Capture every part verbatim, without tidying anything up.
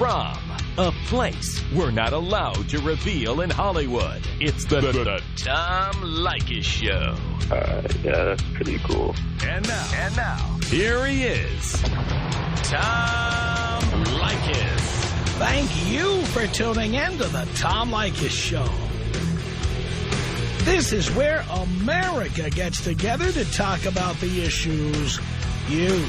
Tom. A place we're not allowed to reveal in Hollywood. It's the, the, the Tom Leykis Show. Uh, yeah, that's pretty cool. And now, and now, here he is, Tom Leykis. Thank you for tuning in to the Tom Leykis Show. This is where America gets together to talk about the issues you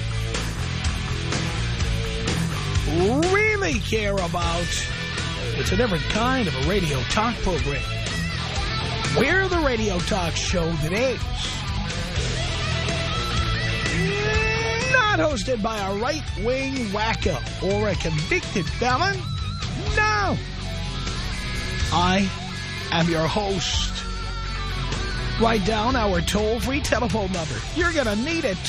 really care about. It's a different kind of a radio talk program. We're the radio talk show that is not hosted by a right-wing wacko or a convicted felon. No. I am your host. Write down our toll-free telephone number. You're going to need it.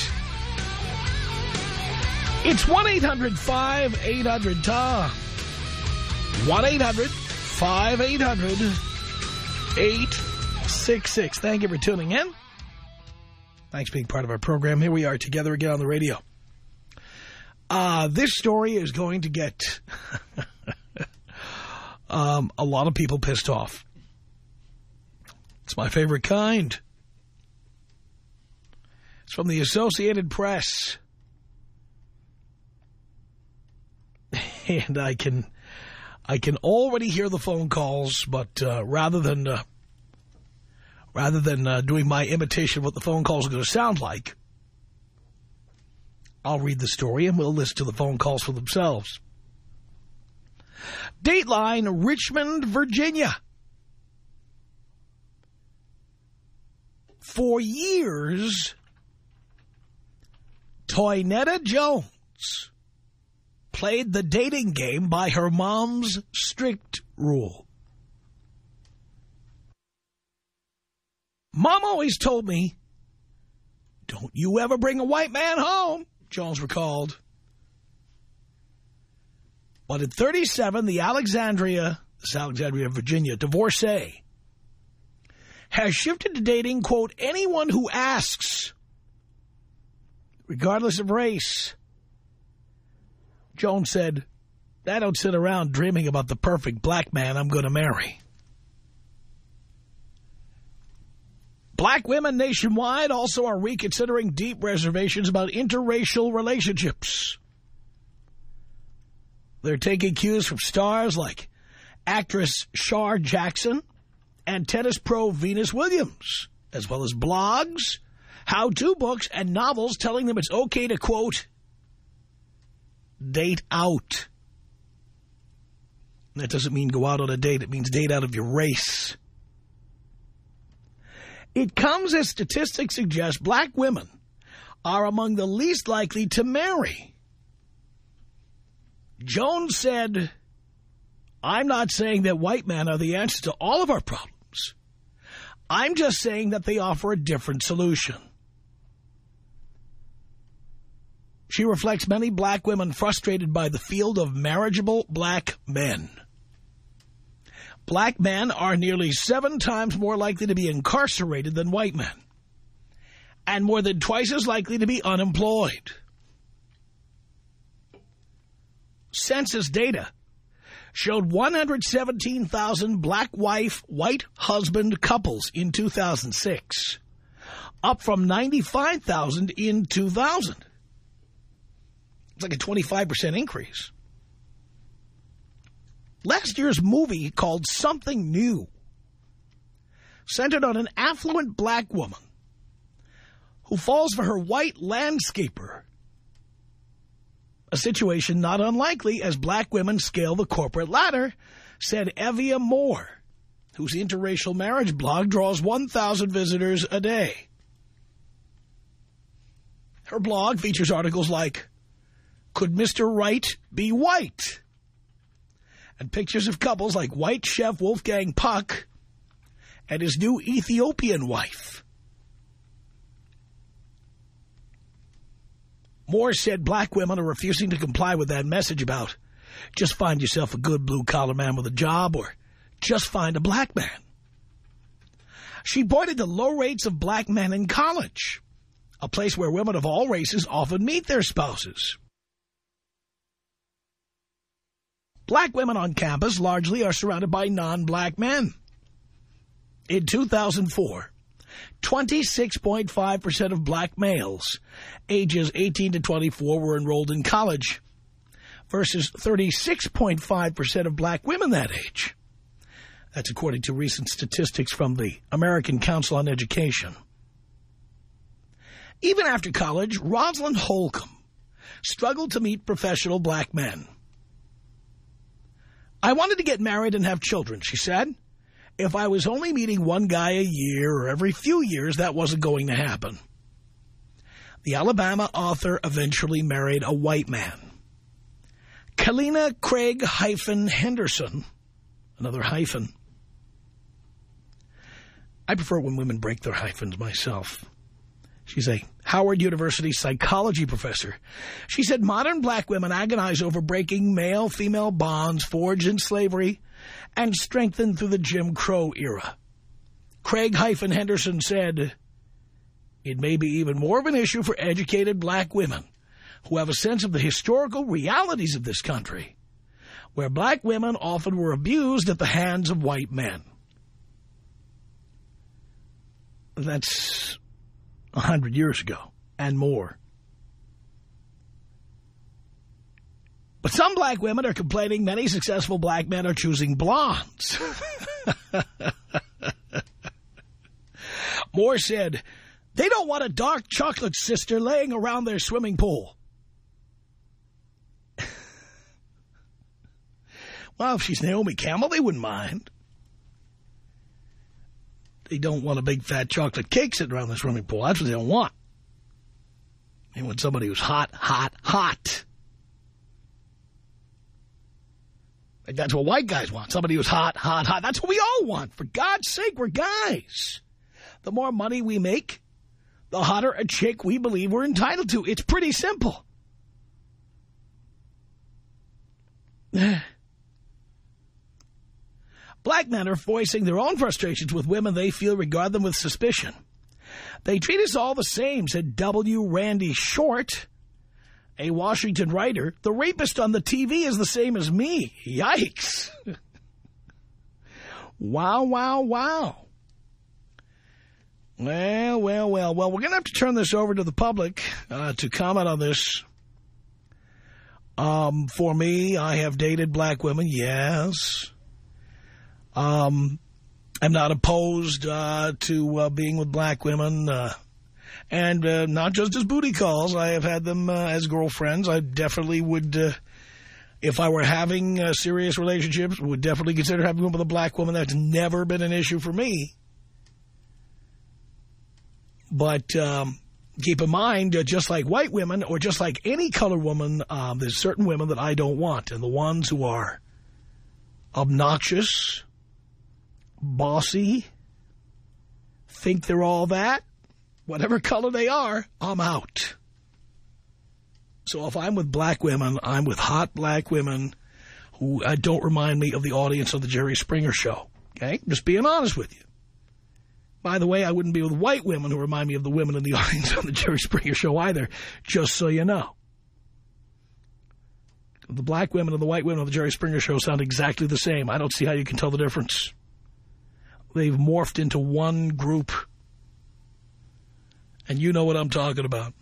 It's one eight hundred five eight hundred Tom. one eight hundred five eight hundred eight six six. Thank you for tuning in. Thanks for being part of our program. Here we are together again on the radio. Uh, this story is going to get um, a lot of people pissed off. It's my favorite kind. It's from the Associated Press. And I can, I can already hear the phone calls, but uh, rather than, uh, rather than uh, doing my imitation of what the phone calls are going to sound like, I'll read the story and we'll listen to the phone calls for themselves. Dateline, Richmond, Virginia. For years, Toinetta Jones played the dating game by her mom's strict rule. Mom always told me, don't you ever bring a white man home, Jones recalled. But at thirty-seven, the Alexandria, this Alexandria, Virginia, divorcee has shifted to dating, quote, anyone who asks, regardless of race. Jones said, I don't sit around dreaming about the perfect black man I'm going to marry. Black women nationwide also are reconsidering deep reservations about interracial relationships. They're taking cues from stars like actress Shar Jackson and tennis pro Venus Williams, as well as blogs, how-to books, and novels telling them it's okay to, quote, date out. That doesn't mean go out on a date. It means date out of your race. It comes as statistics suggest black women are among the least likely to marry. Jones said, I'm not saying that white men are the answer to all of our problems. I'm just saying that they offer a different solution. She reflects many black women frustrated by the field of marriageable black men. Black men are nearly seven times more likely to be incarcerated than white men, and more than twice as likely to be unemployed. Census data showed one hundred seventeen thousand black wife, white husband couples in two thousand six, up from ninety-five thousand in two thousand. It's like a twenty-five percent increase. Last year's movie called Something New centered on an affluent black woman who falls for her white landscaper, a situation not unlikely as black women scale the corporate ladder, said Evia Moore, whose interracial marriage blog draws one thousand visitors a day. Her blog features articles like, Could Mister Right Be White? And pictures of couples like white chef Wolfgang Puck and his new Ethiopian wife. Moore said black women are refusing to comply with that message about just find yourself a good blue-collar man with a job or just find a black man. She pointed to low rates of black men in college, a place where women of all races often meet their spouses. Black women on campus largely are surrounded by non-black men. In two thousand four, twenty-six point five percent of black males ages eighteen to twenty-four were enrolled in college versus thirty-six point five percent of black women that age. That's according to recent statistics from the American Council on Education. Even after college, Rosalind Holcomb struggled to meet professional black men. I wanted to get married and have children, she said. If I was only meeting one guy a year or every few years, that wasn't going to happen. The Alabama author eventually married a white man. Kalina Craig hyphen Henderson, another hyphen. I prefer when women break their hyphens myself. She's a Howard University psychology professor. She said modern black women agonize over breaking male-female bonds forged in slavery and strengthened through the Jim Crow era. Craig hyphen Henderson said, it may be even more of an issue for educated black women who have a sense of the historical realities of this country, where black women often were abused at the hands of white men. That's a hundred years ago and more. But some black women are complaining many successful black men are choosing blondes. Moore said, they don't want a dark chocolate sister laying around their swimming pool. Well, if she's Naomi Campbell, they wouldn't mind. They don't want a big fat chocolate cake sitting around the swimming pool. That's what they don't want. They want somebody who's hot, hot, hot. Like that's what white guys want. Somebody who's hot, hot, hot. That's what we all want. For God's sake, we're guys. The more money we make, the hotter a chick we believe we're entitled to. It's pretty simple. Black men are voicing their own frustrations with women they feel regard them with suspicion. They treat us all the same, said W. Randy Short, a Washington writer. The rapist on the T V is the same as me. Yikes. Wow, wow, wow. Well, well, well. Well, we're going to have to turn this over to the public uh, to comment on this. Um, for me, I have dated black women, yes. Um, I'm not opposed uh, to uh, being with black women, uh, and uh, not just as booty calls. I have had them uh, as girlfriends. I definitely would, uh, if I were having uh, serious relationships, would definitely consider having one with a black woman. That's never been an issue for me. But um, keep in mind, uh, just like white women, or just like any color woman, uh, there's certain women that I don't want, and the ones who are obnoxious, bossy, think they're all that, whatever color they are, I'm out. So if I'm with black women, I'm with hot black women who uh, don't remind me of the audience of the Jerry Springer Show. Okay? Just being honest with you. By the way, I wouldn't be with white women who remind me of the women in the audience on the Jerry Springer Show either, just so you know. The black women and the white women on the Jerry Springer Show sound exactly the same. I don't see how you can tell the difference. They've morphed into one group. And you know what I'm talking about.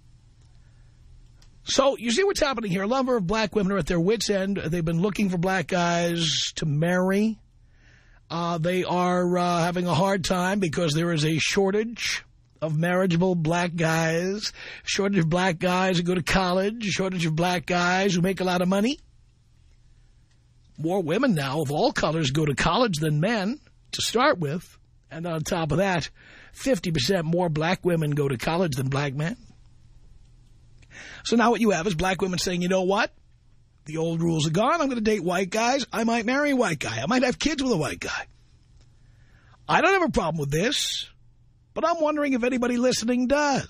So, you see what's happening here. A number of black women are at their wits' end. They've been looking for black guys to marry. Uh, they are uh, having a hard time because there is a shortage of marriageable black guys, shortage of black guys who go to college, shortage of black guys who make a lot of money. More women now of all colors go to college than men to start with. And on top of that, fifty percent more black women go to college than black men. So now what you have is black women saying, you know what? The old rules are gone. I'm going to date white guys. I might marry a white guy. I might have kids with a white guy. I don't have a problem with this, but I'm wondering if anybody listening does.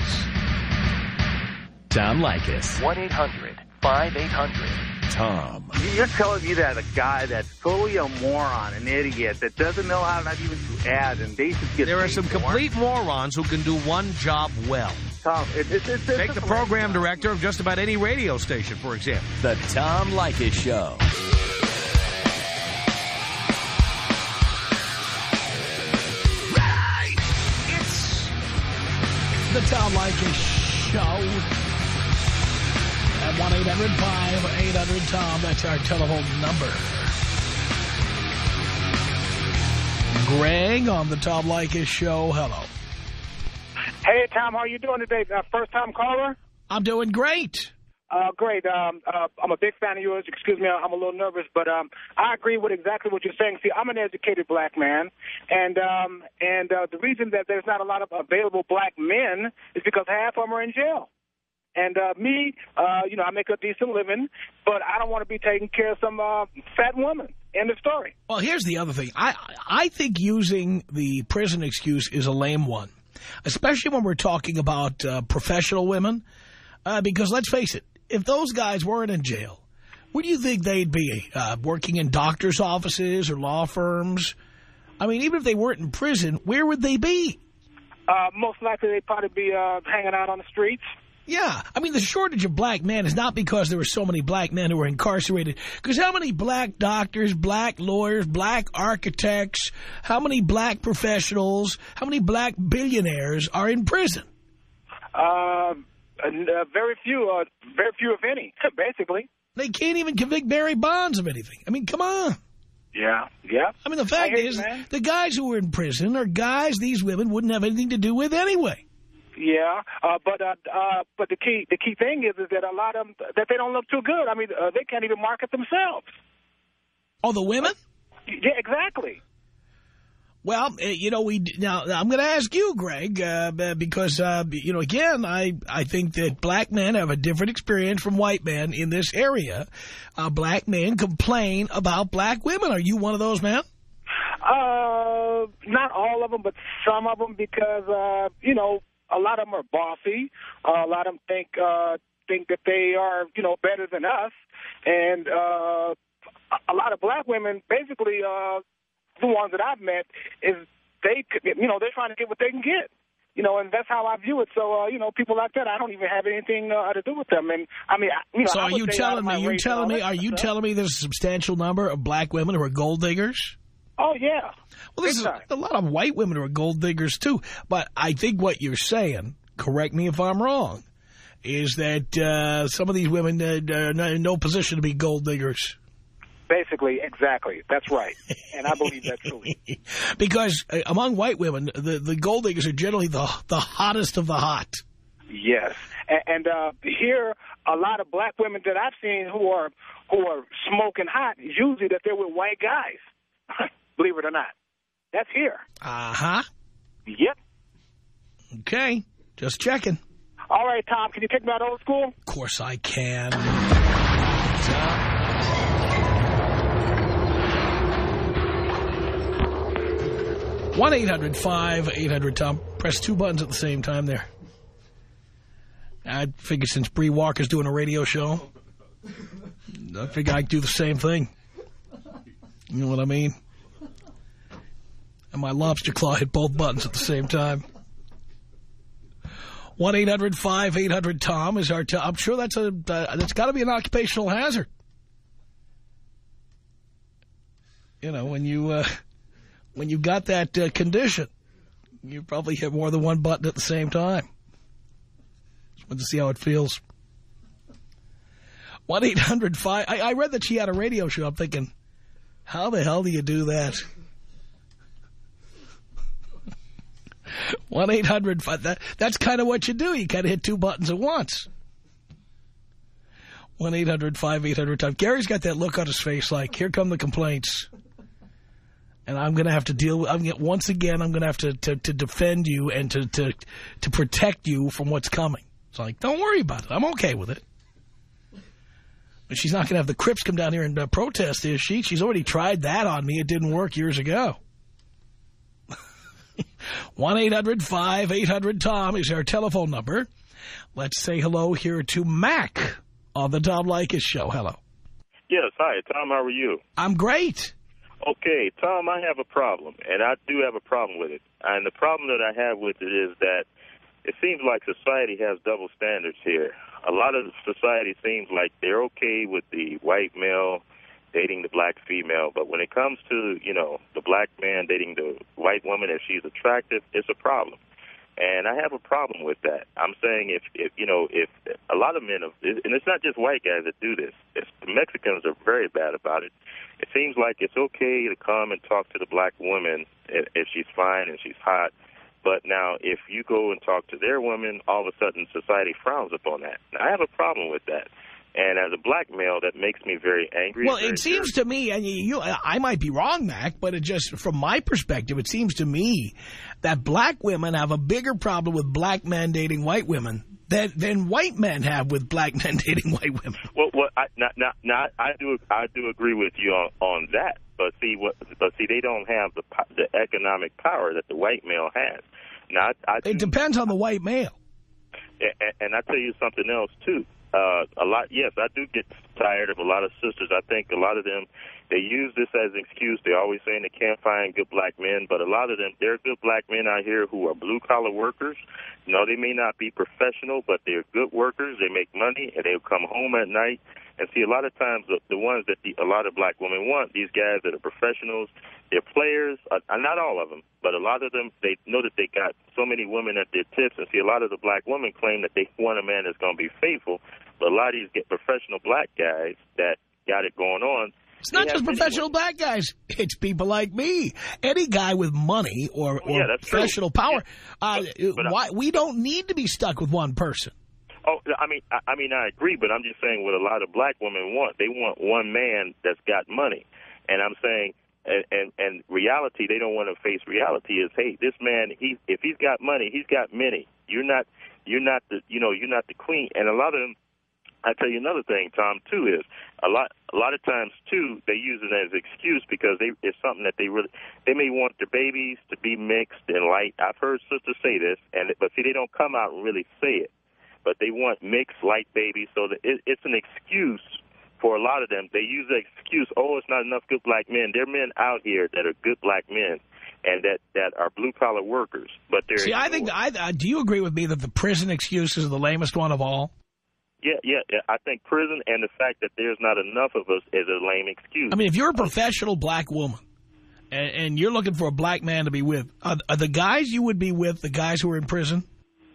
Tom Leykis. one eight hundred five eight hundred Tom. You're telling me that a guy that's totally a moron, an idiot, that doesn't know how not even to add, and they should get There are some more? complete morons who can do one job well. Tom, it, it, it, Take it's the program director of just about any radio station, for example. The Tom Leykis Show. The Tom Leykis Show. At one eight hundred five eight hundred Tom. That's our telephone number. Greg on the Tom Leykis Show. Hello. Hey, Tom, how are you doing today? Uh, first-time caller? I'm doing great. Uh, great. Um, uh, I'm a big fan of yours. Excuse me, I'm a little nervous, but um, I agree with exactly what you're saying. See, I'm an educated black man, and um, and uh, the reason that there's not a lot of available black men is because half of them are in jail. And uh, me, uh, you know, I make a decent living, but I don't want to be taking care of some uh, fat woman. End of story. Well, here's the other thing. I, I think using the prison excuse is a lame one, especially when we're talking about uh, professional women, uh, because let's face it, if those guys weren't in jail, where do you think they'd be? Uh, working in doctor's offices or law firms? I mean, even if they weren't in prison, where would they be? Uh, most likely they'd probably be uh, hanging out on the streets. Yeah. I mean, the shortage of black men is not because there were so many black men who were incarcerated. Because how many black doctors, black lawyers, black architects, how many black professionals, how many black billionaires are in prison? Uh, uh, very few, uh, very few if any, basically. They can't even convict Barry Bonds of anything. I mean, come on. Yeah, yeah. I mean, the fact is, you, the guys who were in prison are guys these women wouldn't have anything to do with anyway. Yeah, uh, but uh, uh, but the key the key thing is is that a lot of them that they don't look too good. I mean, uh, they can't even market themselves. Oh, the women? Yeah, exactly. Well, you know, we now I'm going to ask you, Greg, uh, because uh, you know, again, I I think that black men have a different experience from white men in this area. Uh, black men complain about black women. Are you one of those men? Uh, not all of them, but some of them, because uh, you know. A lot of them are bossy. Uh, a lot of them think uh, think that they are, you know, better than us. And uh, a lot of black women, basically, uh, the ones that I've met, is they, you know, they're trying to get what they can get. You know, and that's how I view it. So, uh, you know, people like that, I don't even have anything uh, to do with them. And I mean, you know, so are you telling me? You telling me? Are you stuff. telling me there's a substantial number of black women who are gold diggers? Oh, yeah. Well, there's a, a lot of white women who are gold diggers, too. But I think what you're saying, correct me if I'm wrong, is that uh, some of these women uh, are in no position to be gold diggers. Basically, exactly. That's right. And I believe that truly. Because uh, among white women, the, the gold diggers are generally the, the hottest of the hot. Yes. And, and uh, here, a lot of black women that I've seen who are, who are smoking hot, usually that they're with white guys. Believe it or not. That's here. Uh-huh. Yep. Okay. Just checking. All right, Tom, can you take me out old school? Of course I can. one eight hundred five eight hundred Tom. Press two buttons at the same time there. I figure since Bree Walker's doing a radio show, I figure I'd do the same thing. You know what I mean? And my lobster claw hit both buttons at the same time. one eight hundred five eight hundred Tom is our... T I'm sure that's a uh, that's got to be an occupational hazard. You know, when you uh, when you got that uh, condition, you probably hit more than one button at the same time. Just want to see how it feels. one eight hundred five... I, I read that she had a radio show. I'm thinking, how the hell do you do that? one eight hundred that, that's kind of what you do. You kind of hit two buttons at once. one eight hundred five eight hundred Tom. Gary's got that look on his face like, here come the complaints. And I'm going to have to deal with, I'm gonna, once again, I'm going to have to, to, to defend you and to, to, to protect you from what's coming. It's like, don't worry about it. I'm okay with it. But she's not going to have the Crips come down here and uh, protest, is she? She's already tried that on me. It didn't work years ago. one eight hundred five eight hundred Tom is our telephone number. Let's say hello here to Mac on the Tom Leykis Show. Hello. Yes, hi, Tom. How are you? I'm great. Okay, Tom, I have a problem, and I do have a problem with it. And the problem that I have with it is that it seems like society has double standards here. A lot of society seems like they're okay with the white male dating the black female, but when it comes to, you know, the black man dating the white woman, if she's attractive, it's a problem. And I have a problem with that. I'm saying if, if you know, if a lot of men, have, and it's not just white guys that do this, it's, the Mexicans are very bad about it. It seems like it's okay to come and talk to the black woman if, if she's fine and she's hot. But now if you go and talk to their women, all of a sudden society frowns upon that. Now, I have a problem with that. And as a black male, that makes me very angry. Well, very it seems dirty. to me, and you, I might be wrong, Mac, but it just, from my perspective, it seems to me that black women have a bigger problem with black men dating white women than, than white men have with black men dating white women. Well, well I, not, not, not, I do, I do agree with you on, on that. But see, what, but see, they don't have the the economic power that the white male has. Now, I, I do, it depends on the white male. And, and I tell you something else too. Uh, a lot, yes, I do get tired of a lot of sisters. I think a lot of them, they use this as an excuse. They're always saying they can't find good black men, but a lot of them, there are good black men out here who are blue-collar workers. You know, they may not be professional, but they're good workers. They make money, and they'll come home at night. And see, a lot of times, the, the ones that the, a lot of black women want, these guys that are professionals, they're players, uh, not all of them, but a lot of them, they know that they got so many women at their tips. And see, a lot of the black women claim that they want a man that's going to be faithful, but a lot of these get professional black guys that got it going on. It's not just professional black guys. It's people like me. Any guy with money or, or yeah, professional true. power. Yeah. Uh, but, but why, I, we don't need to be stuck with one person. Oh, I mean, I, I mean, I agree, but I'm just saying what a lot of black women want. They want one man that's got money. And I'm saying, and, and, and reality, they don't want to face reality is, hey, this man, he, if he's got money, he's got many. You're not, you're not the, you know, you're not the queen. And a lot of them, I tell you another thing, Tom, too, is a lot a lot of times, too, they use it as an excuse because they, it's something that they really, they may want their babies to be mixed and light. I've heard sisters say this, and but see, they don't come out and really say it. But they want mixed, light babies, so that it, it's an excuse for a lot of them. They use the excuse, oh, it's not enough good black men. There are men out here that are good black men and that, that are blue-collar workers. But they're See, I think, I, uh, do you agree with me that the prison excuse is the lamest one of all? Yeah, yeah, yeah. I think prison and the fact that there's not enough of us is a lame excuse. I mean, if you're a professional black woman and, and you're looking for a black man to be with, are, are the guys you would be with the guys who are in prison?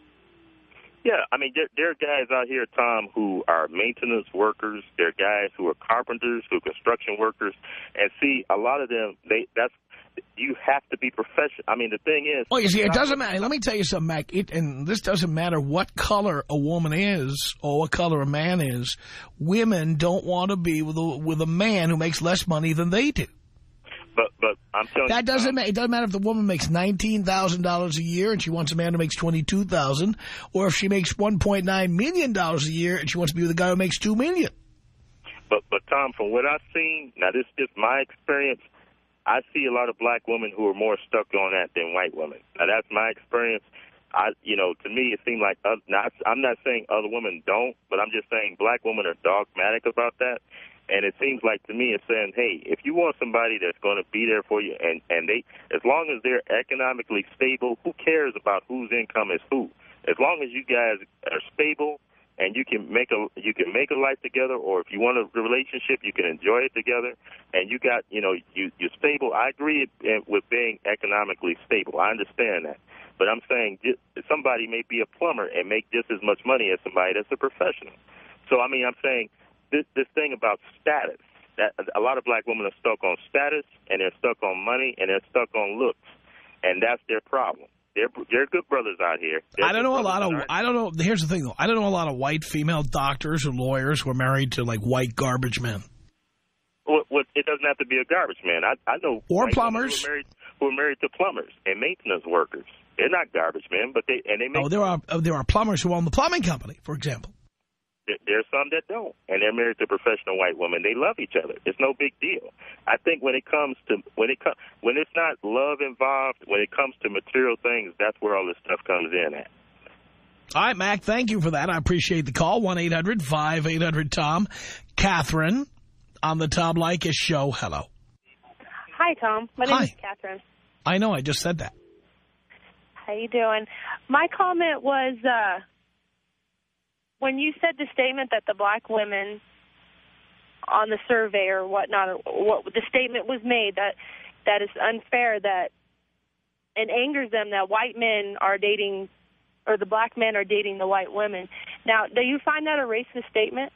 Yeah, I mean, there, there are guys out here, Tom, who are maintenance workers. There are guys who are carpenters, who are construction workers. And see, a lot of them, they that's you have to be professional. I mean, the thing is... Well, you see, it doesn't matter. Let me tell you something, Mac. It, and this doesn't matter what color a woman is or what color a man is. Women don't want to be with a, with a man who makes less money than they do. But but I'm telling that you, doesn't um, matter. It doesn't matter if the woman makes nineteen thousand dollars a year and she wants a man who makes twenty-two thousand dollars, or if she makes one point nine million dollars a year and she wants to be with a guy who makes two million dollars. But but Tom, from what I've seen, now this is just my experience. I see a lot of black women who are more stuck on that than white women. Now that's my experience. I you know to me it seemed like uh, not, I'm not saying other women don't, but I'm just saying black women are dogmatic about that. And it seems like to me it's saying, hey, if you want somebody that's going to be there for you, and, and they, as long as they're economically stable, who cares about whose income is who? As long as you guys are stable and you can make a you can make a life together, or if you want a relationship, you can enjoy it together, and you got, you know, you, you're stable. I agree with being economically stable. I understand that. But I'm saying somebody may be a plumber and make just as much money as somebody that's a professional. So, I mean, I'm saying, This, this thing about status, that a lot of black women are stuck on status, and they're stuck on money, and they're stuck on looks, and that's their problem. They're, they're good brothers out here. They're I don't know a lot of, aren't. I don't know, here's the thing, though. I don't know a lot of white female doctors or lawyers who are married to, like, white garbage men. Well, well, it doesn't have to be a garbage man. I, I know or white plumbers who are, married, who are married to plumbers and maintenance workers. They're not garbage men, but they, and they make... Oh, there are, there are plumbers who own the plumbing company, for example. There's some that don't, and they're married to professional white women. They love each other. It's no big deal. I think when it comes to when it com when it's not love involved, when it comes to material things, that's where all this stuff comes in at. All right, Mac, thank you for that. I appreciate the call. one eight hundred five eight hundred Tom. Catherine on the Tom Leykis show. Hello. Hi, Tom. My name Hi. is Catherine. I know. I just said that. How you doing? My comment was... uh when you said the statement that the black women on the survey or whatnot, what the statement was made that that is unfair, that it angers them that white men are dating, or the black men are dating the white women. Now, do you find that a racist statement?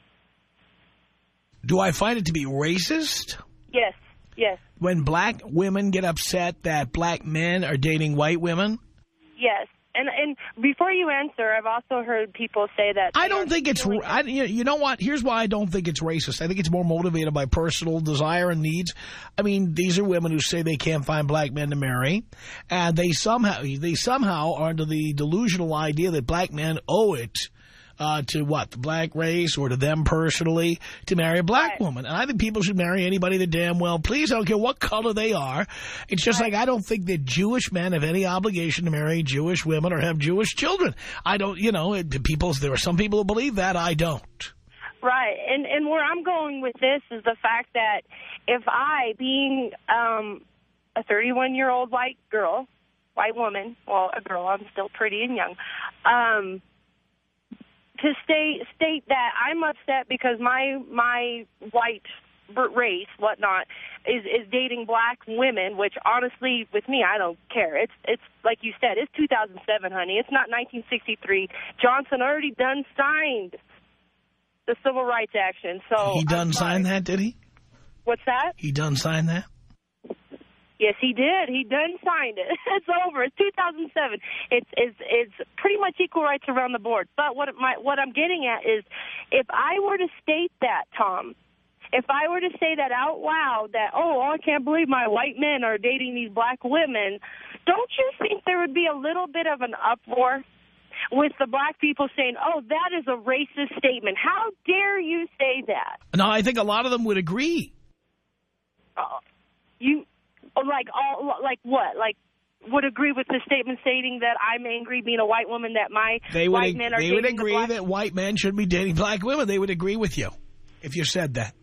Do I find it to be racist? Yes, yes. When black women get upset that black men are dating white women? Yes. And and before you answer, I've also heard people say that... I don't think it's... I, you know what? Here's why I don't think it's racist. I think it's more motivated by personal desire and needs. I mean, these are women who say they can't find black men to marry. And they somehow, they somehow are under the delusional idea that black men owe it uh, to, what, the black race or to them personally to marry a black right. woman. And I think people should marry anybody they damn well please. I don't care what color they are. It's just right. like I don't think that Jewish men have any obligation to marry Jewish women or have Jewish children. I don't, you know, it, people, there are some people who believe that. I don't. Right. And, and where I'm going with this is the fact that if I, being um, a thirty-one-year-old white girl, white woman, well, a girl, I'm still pretty and young, um, to stay, state that I'm upset because my my white race, whatnot, is, is dating black women, which honestly, with me, I don't care. It's, it's like you said, it's two thousand seven, honey. It's not nineteen sixty-three. Johnson already done signed the Civil Rights Action. So he done signed that, did he? What's that? He done signed that? Yes, he did. He done signed it. It's over. It's two thousand seven. It's it's it's pretty much equal rights around the board. But what my what I'm getting at is, if I were to state that, Tom, if I were to say that out loud, that oh, I can't believe my white men are dating these black women, don't you think there would be a little bit of an uproar with the black people saying, oh, that is a racist statement? How dare you say that? No, I think a lot of them would agree. Uh, you. Like all, like what? Like would agree with the statement stating that I'm angry, being a white woman, that my they would, white men are they dating would agree the black that white men should be dating black women. They would agree with you if you said that.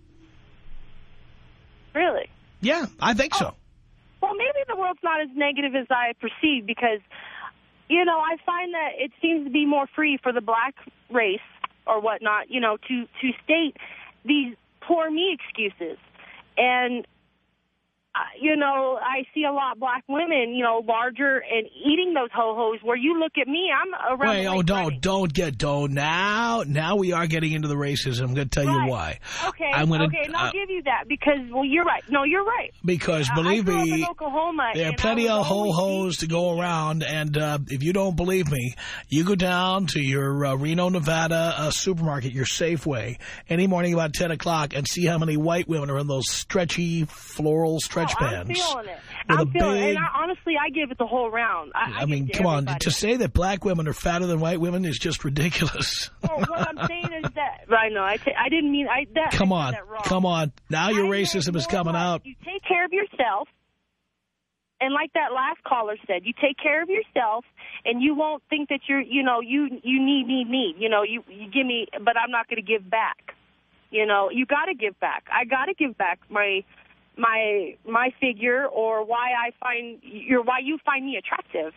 Really? Yeah, I think oh. so. Well, maybe the world's not as negative as I perceive because, you know, I find that it seems to be more free for the black race or whatnot, you know, to to state these poor me excuses. And Uh, you know, I see a lot of black women, you know, larger and eating those ho-hos where you look at me, I'm around Wait, the oh, don't, running. don't get, don't. Now, now we are getting into the racism. I'm going to tell right. you why. Okay, I'm gonna, okay, and I'll uh, give you that because, well, you're right. No, you're right. Because, uh, believe I grew me, up in Oklahoma, there are and plenty I of ho-hos to go around, and uh, if you don't believe me, you go down to your uh, Reno, Nevada uh, supermarket, your Safeway, any morning about ten o'clock and see how many white women are in those stretchy floral stretch oh, pants. I'm feeling it. With I'm a feeling big, it. And I, honestly, I give it the whole round. I, I, I mean, give come on. everybody. To say that black women are fatter than white women is just ridiculous. Well, what I'm saying is that, I know, I, t I didn't mean, I, that, come I on, that wrong. come on. Now your I racism is coming like out. You take care of yourself, and like that last caller said, you take care of yourself, and you won't think that you're, you know, you you need, need, need. You know, you, you give me, but I'm not going to give back. You know, you got to give back. I got to give back my... my my figure or why I find you're why you find me attractive.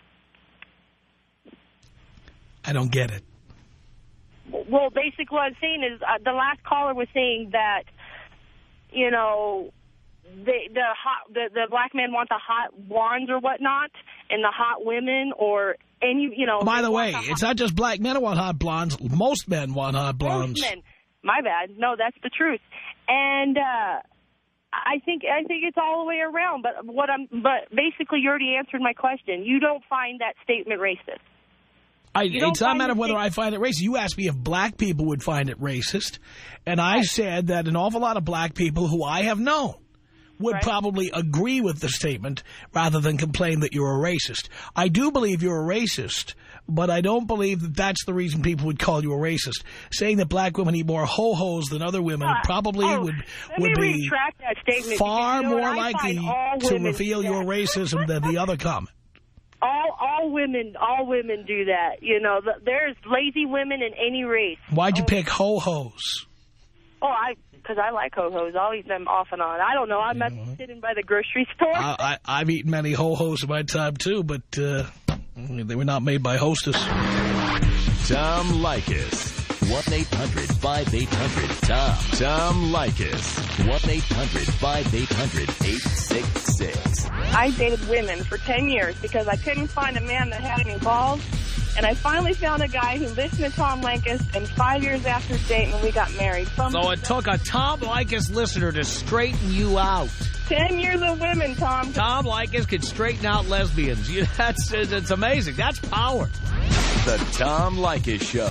I don't get it. Well, basically what I'm saying is uh, the last caller was saying that, you know, the the hot the, the black men want the hot blondes or whatnot and the hot women or any, you know. By the way, the it's not just black men who want hot blondes. Most men want hot blondes. Most men. My bad. No, that's the truth. And, uh, I think I think it's all the way around, but what I'm but basically you already answered my question. You don't find that statement racist. I, it's not a matter of whether I find it racist. You asked me if black people would find it racist, and I right. said that an awful lot of black people who I have known would right. probably agree with the statement rather than complain that you're a racist. I do believe you're a racist, but I don't believe that that's the reason people would call you a racist. Saying that black women eat more ho-hos than other women uh, probably oh, would let would me be retract that statement far because, you know, more I likely to reveal your racism than the other comment. All all women all women do that. You know, there's lazy women in any race. Why'd you oh. pick ho-hos? Oh, I because I like ho-hos. I'll eat them off and on. I don't know. I'm not sitting by the grocery store. I, I, I've eaten many ho-hos in my time, too, but uh, they were not made by Hostess. Tom Leykis. one eight hundred five eight hundred Tom. Tom Leykis. one eight hundred five eight hundred eight six six. I dated women for ten years because I couldn't find a man that had any balls. And I finally found a guy who listened to Tom Leykis, and five years after dating, we got married. From so it took a Tom Leykis listener to straighten you out. Ten years of women, Tom. Tom Leykis could straighten out lesbians. You, that's it's amazing. That's power. The Tom Leykis Show.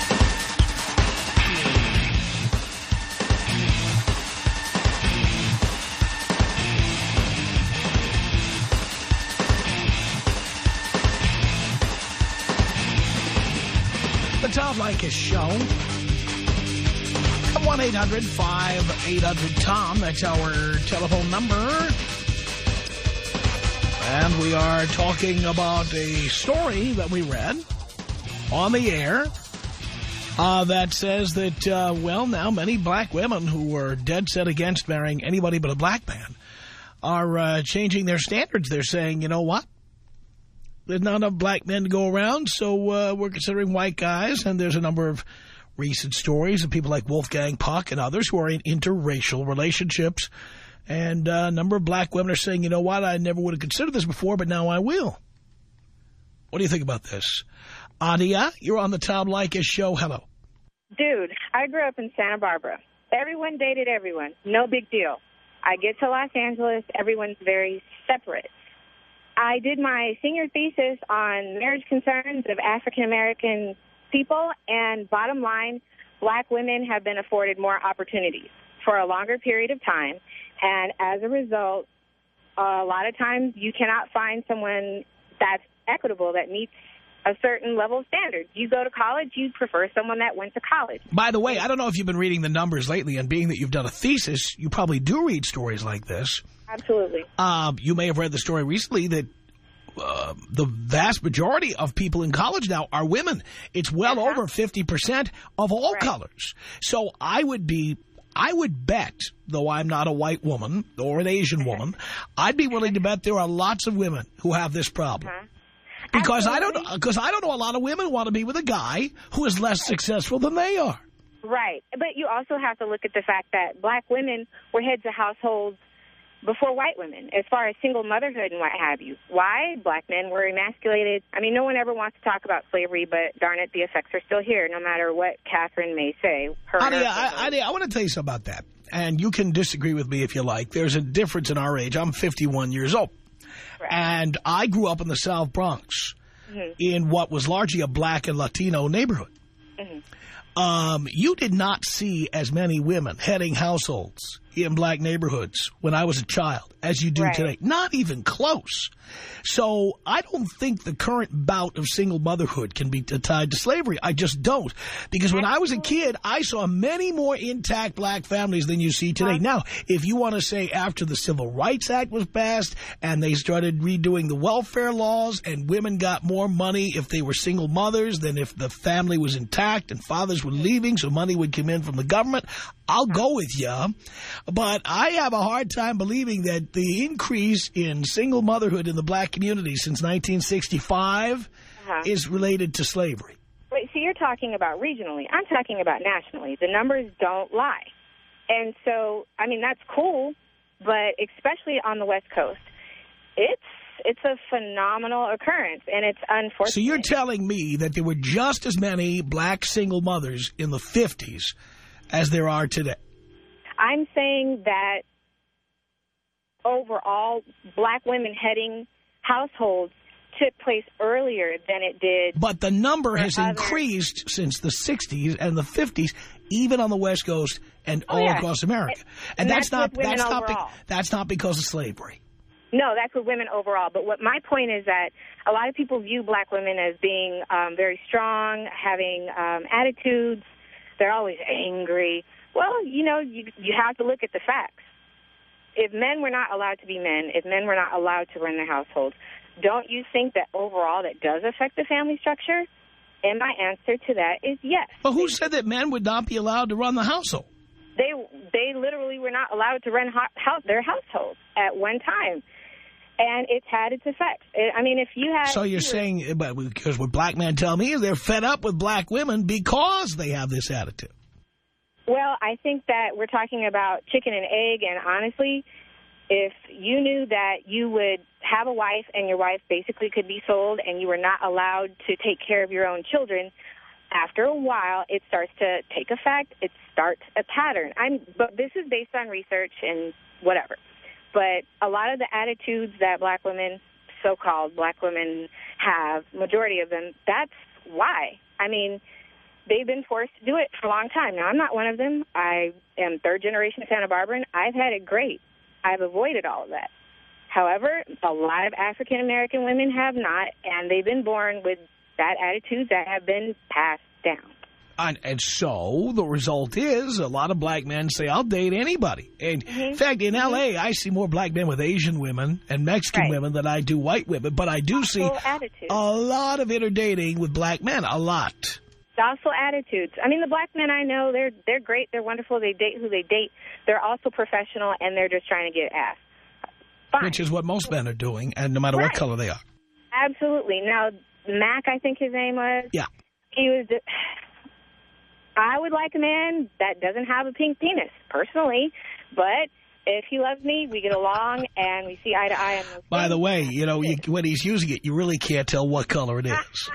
The Tom Leykis Show. one eight hundred five eight hundred Tom. That's our telephone number. And we are talking about a story that we read on the air uh, that says that, uh, well, now many black women who were dead set against marrying anybody but a black man are uh, changing their standards. They're saying, you know what? There's not enough black men to go around, so uh, we're considering white guys. And there's a number of recent stories of people like Wolfgang Puck and others who are in interracial relationships. And uh, a number of black women are saying, you know what, I never would have considered this before, but now I will. What do you think about this? Adia, you're on the Tom Leykis Show. Hello. Dude, I grew up in Santa Barbara. Everyone dated everyone. No big deal. I get to Los Angeles. Everyone's very separate. I did my senior thesis on marriage concerns of African-American people, and bottom line, black women have been afforded more opportunities for a longer period of time, and as a result, a lot of times you cannot find someone that's equitable, that meets a certain level of standards. You go to college, you prefer someone that went to college. By the way, I don't know if you've been reading the numbers lately, and being that you've done a thesis, you probably do read stories like this. Absolutely. Uh, you may have read the story recently that uh, the vast majority of people in college now are women. It's well uh-huh. over fifty percent of all right. colors. So I would be, I would bet, though I'm not a white woman or an Asian woman, I'd be willing to bet there are lots of women who have this problem. Uh-huh. Because Absolutely. I don't, because I don't know a lot of women want to be with a guy who is less successful than they are. Right. But you also have to look at the fact that black women were heads of households before white women, as far as single motherhood and what have you. Why? Black men were emasculated. I mean, no one ever wants to talk about slavery, but darn it, the effects are still here, no matter what Catherine may say. Her Adia, I, Adia, I want to tell you something about that, and you can disagree with me if you like. There's a difference in our age. I'm fifty-one years old, right. and I grew up in the South Bronx mm-hmm. in what was largely a black and Latino neighborhood. Mm-hmm. Um, you did not see as many women heading households in black neighborhoods when I was a child as you do right. today. Not even close. So I don't think the current bout of single motherhood can be tied to slavery. I just don't. Because when I was a kid, I saw many more intact black families than you see today. Now, if you want to say after the Civil Rights Act was passed and they started redoing the welfare laws and women got more money if they were single mothers than if the family was intact and fathers were leaving so money would come in from the government, I'll go with you. But I have a hard time believing that the increase in single motherhood in the black community since nineteen sixty-five uh-huh. is related to slavery. Wait, so you're talking about regionally. I'm talking about nationally. The numbers don't lie. And so, I mean, that's cool, but especially on the West Coast, it's it's a phenomenal occurrence, and it's unfortunate. So you're telling me that there were just as many black single mothers in the fifties as there are today? I'm saying that overall, black women heading households took place earlier than it did. But the number has other... increased since the sixties and the fifties, even on the West Coast and oh, all yeah. across America. And, and that's, that's not that's not be, overall. that's not because of slavery. No, that's with women overall. But what my point is that a lot of people view black women as being um, very strong, having um, attitudes. They're always angry. Well, you know, you you have to look at the facts. If men were not allowed to be men, if men were not allowed to run their households, don't you think that overall that does affect the family structure? And my answer to that is yes. But who said that men would not be allowed to run the household? They they literally were not allowed to run ho their households at one time. And it's had its effects. I mean, if you had... So you're saying, but because what black men tell me is they're fed up with black women because they have this attitude. Well, I think that we're talking about chicken and egg, and honestly, if you knew that you would have a wife and your wife basically could be sold and you were not allowed to take care of your own children, after a while it starts to take effect. It starts a pattern. I'm, but this is based on research and whatever. But a lot of the attitudes that black women, so-called black women, have, majority of them, that's why. I mean, they've been forced to do it for a long time. Now, I'm not one of them. I am third-generation Santa Barbaran. I've had it great. I've avoided all of that. However, a lot of African-American women have not, and they've been born with that attitude that have been passed down. And, and so the result is a lot of black men say, I'll date anybody. And mm-hmm. in fact, in mm-hmm. L A, I see more black men with Asian women and Mexican right. women than I do white women. But I do also see attitude. a lot of interdating with black men, a lot. Docile attitudes. I mean, the black men I know, they're they're great, they're wonderful, they date who they date. They're also professional, and they're just trying to get ass. Fine. Which is what most men are doing, and no matter right. what color they are. Absolutely. Now, Mac, I think his name was. Yeah. He was. I would like a man that doesn't have a pink penis, personally, but if he loves me, we get along, and we see eye to eye on those By things. the way, you know, you, when he's using it, you really can't tell what color it is.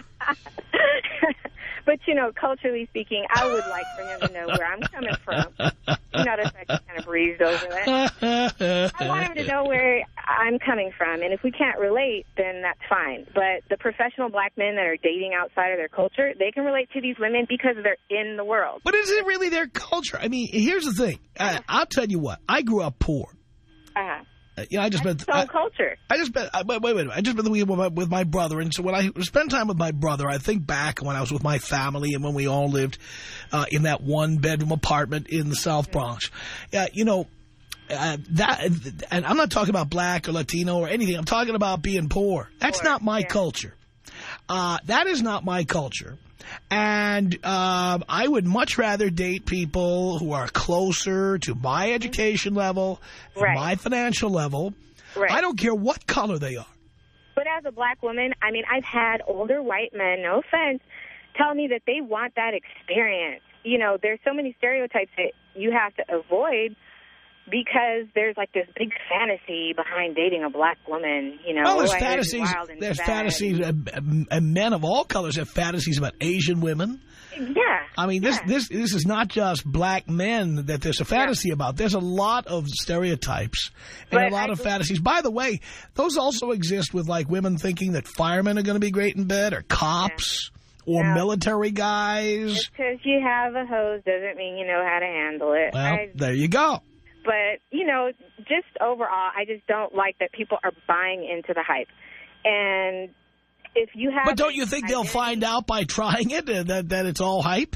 But, you know, culturally speaking, I would like for him to know where I'm coming from. You notice I just kind of breezed over that. I want him to know where I'm coming from. And if we can't relate, then that's fine. But the professional black men that are dating outside of their culture, they can relate to these women because they're in the world. But is it really their culture? I mean, here's the thing. I, I'll tell you what. I grew up poor. Uh-huh. Uh, you know, I just That's spent. so I, culture. I just spent. I, wait, wait, wait. I just spent the weekend with my, with my brother, and so when I spend time with my brother, I think back when I was with my family and when we all lived uh, in that one bedroom apartment in the South Bronx. Uh, you know, uh, that, and I'm not talking about black or Latino or anything. I'm talking about being poor. That's poor, not my yeah. culture. Uh, that is not my culture. And uh, I would much rather date people who are closer to my education level, right. my financial level. Right. I don't care what color they are. But as a black woman, I mean, I've had older white men, no offense, tell me that they want that experience. You know, there's so many stereotypes that you have to avoid because there's like this big fantasy behind dating a black woman, you know. Well, there's oh, fantasies, there's bad. fantasies, uh, and men of all colors have fantasies about Asian women. Yeah. I mean, this, yeah. this, this is not just black men that there's a fantasy yeah. about. There's a lot of stereotypes and but a lot I of fantasies. By the way, those also exist with like women thinking that firemen are going to be great in bed or cops. Yeah. Or no. military guys. Just because you have a hose doesn't mean you know how to handle it. Well, I, there you go. But, you know, just overall, I just don't like that people are buying into the hype. And if you have... But don't you think they'll find out by trying it uh, that, that it's all hype?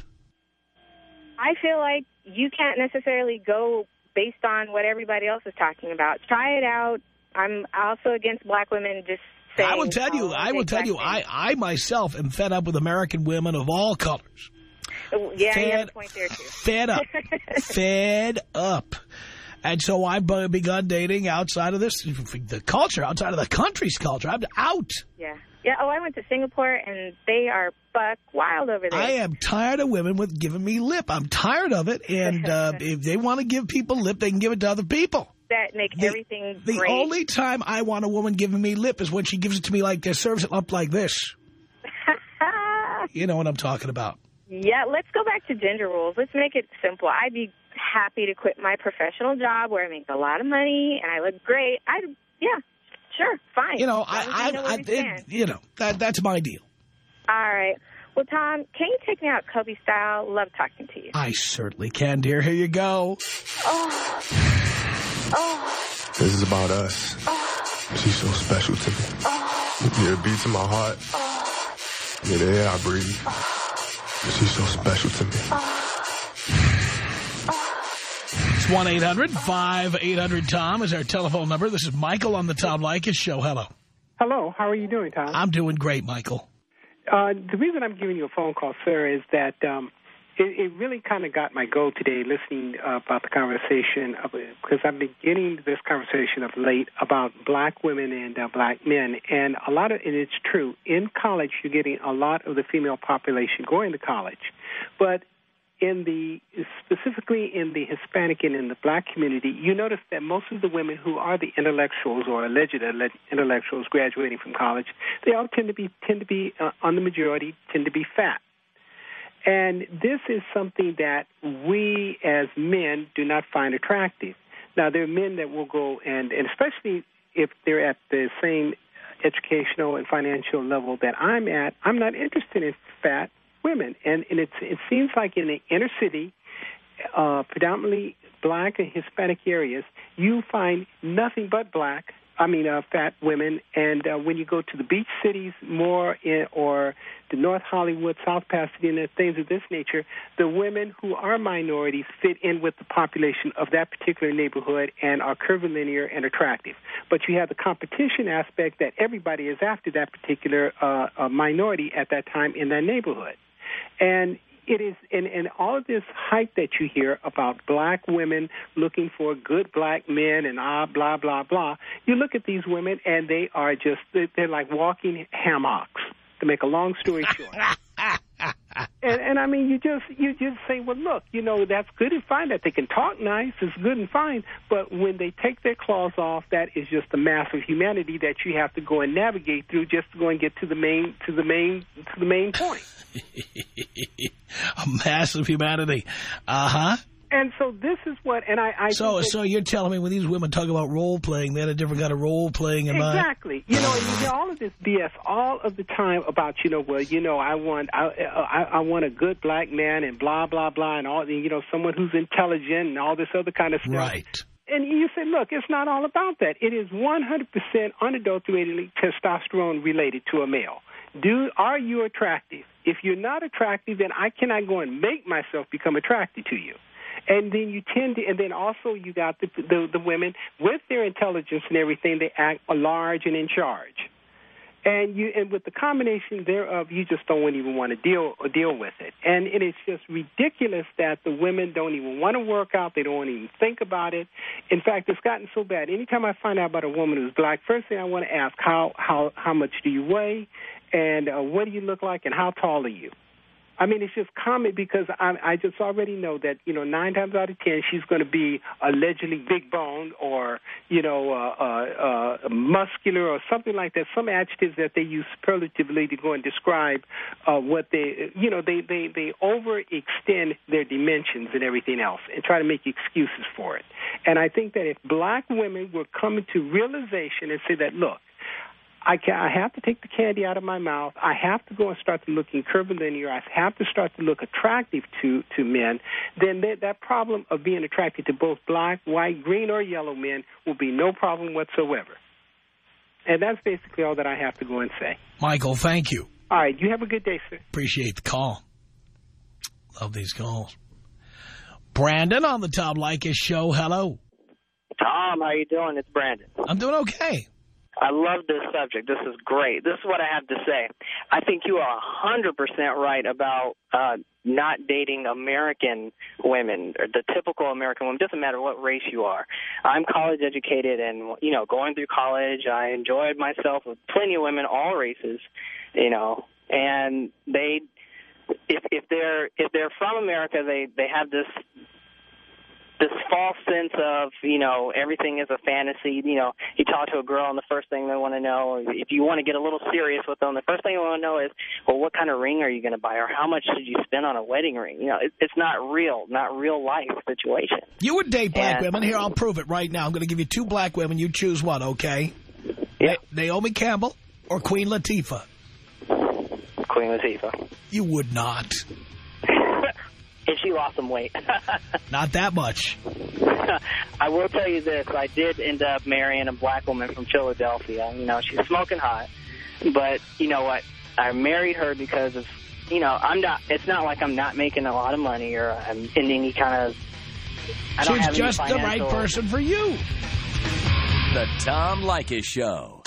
I feel like you can't necessarily go based on what everybody else is talking about. Try it out. I'm also against black women just saying... I will tell you, I will tell you, I, I myself am fed up with American women of all colors. Yeah, fed, you have a point there, too. Fed up. Fed up. And so I've begun dating outside of this, the culture, outside of the country's culture. I'm out. Yeah. Yeah. Oh, I went to Singapore, and they are buck wild over there. I am tired of women with giving me lip. I'm tired of it. And uh, if they want to give people lip, they can give it to other people. That make the, everything the great. The only time I want a woman giving me lip is when she gives it to me like this, serves it up like this. You know what I'm talking about. Yeah, let's go back to gender roles. Let's make it simple. I'd be happy to quit my professional job where I make a lot of money and I look great. I, yeah, sure, fine. You know, I, I, I it, you know, that that's my deal. All right. Well, Tom, can you take me out Kobe style? Love talking to you. I certainly can, dear. Here you go. Oh. Oh. This is about us. Oh. She's so special to me. Oh. Yeah, it beats in my heart. Oh. Yeah, the air I breathe. Oh. She's so special to me. Oh. It's one eight hundred five eight hundred Tom is our telephone number. This is Michael on the Tom Leykis Show. Hello. Hello. How are you doing, Tom? I'm doing great, Michael. Uh, the reason I'm giving you a phone call, sir, is that um, it, it really kind of got my goal today listening uh, about the conversation, of, because I've been getting this conversation of late about black women and uh, black men. And a lot of, and it's true, in college you're getting a lot of the female population going to college. But in the specifically in the Hispanic and in the black community, you notice that most of the women who are the intellectuals or alleged intellectuals graduating from college, they all tend to be tend to be uh, on the majority tend to be fat. And this is something that we as men do not find attractive. Now, there are men that will go and, and especially if they're at the same educational and financial level that I'm at, I'm not interested in fat women. And, and it's, it seems like in the inner city, uh, predominantly black and Hispanic areas, you find nothing but black, I mean uh, fat women. And uh, when you go to the beach cities more in, or the North Hollywood, South Pasadena, things of this nature, the women who are minorities fit in with the population of that particular neighborhood and are curvilinear and attractive. But you have the competition aspect that everybody is after that particular uh, uh, minority at that time in that neighborhood. And it is, and, and all of this hype that you hear about black women looking for good black men and ah, blah, blah, blah, you look at these women and they are just, they're like walking hammocks, to make a long story short. and, and I mean, you just, you just say, well, look, you know, that's good and fine that they can talk nice, it's good and fine, but when they take their claws off, that is just a mass of humanity that you have to go and navigate through just to go and get to the main, to the main, to the main point. A massive humanity. Uh-huh. And so this is what, and I... I so think so you're telling me when these women talk about role-playing, they had a different kind of role-playing in mind? Exactly. You know, and you hear all of this B S all of the time about, you know, well, you know, I want I, I, I want a good black man and blah, blah, blah, and all, you know, someone who's intelligent and all this other kind of stuff. Right. And you say, look, it's not all about that. It is one hundred percent unadulteratedly testosterone related to a male. Do Are you attractive? If you're not attractive, then I cannot go and make myself become attracted to you. And then you tend to, and then also you got the, the the women with their intelligence and everything, they act large and in charge. And you, and with the combination thereof, you just don't even want to deal or deal with it. And it is just ridiculous that the women don't even want to work out. They don't even think about it. In fact, it's gotten so bad. Anytime I find out about a woman who's black, first thing I want to ask, how how how much do you weigh, and uh, what do you look like, and how tall are you? I mean, it's just common because I, I just already know that, you know, nine times out of ten, she's going to be allegedly big boned or, you know, uh, uh, uh, muscular or something like that, some adjectives that they use superlatively to go and describe uh, what they, you know, they, they, they overextend their dimensions and everything else and try to make excuses for it. And I think that if black women were coming to realization and say that, look, I, can, I have to take the candy out of my mouth. I have to go and start to looking curvilinear. I have to start to look attractive to, to men. Then that, that problem of being attracted to both black, white, green, or yellow men will be no problem whatsoever. And that's basically all that I have to go and say. Michael, thank you. All right. You have a good day, sir. Appreciate the call. Love these calls. Brandon on the Tom Leykis show. Hello. Tom, how you doing? It's Brandon. I'm doing okay. I love this subject. This is great. This is what I have to say. I think you are one hundred percent right about uh, not dating American women, or the typical American women. It doesn't matter what race you are. I'm college educated and, you know, going through college, I enjoyed myself with plenty of women, all races, you know, and they, if, if they're if they're from America, they, they have this this false sense of, you know, everything is a fantasy. You know, you talk to a girl and the first thing they want to know, if you want to get a little serious with them, the first thing they want to know is, well, what kind of ring are you going to buy, or how much did you spend on a wedding ring? You know, it, it's not real, not real life situation. You would date black and, women. Here, I'll prove it right now. I'm going to give you two black women. You choose one, okay? Yeah. Naomi Campbell or Queen Latifah? Queen Latifah. You would not. And she lost some weight. Not that much. I will tell you this. I did end up marrying a black woman from Philadelphia. You know, she's smoking hot. But, you know what? I married her because of, you know, I'm not, it's not like I'm not making a lot of money or I'm in any kind of, I don't She's have just any the right person for you. The Tom Leykis Show.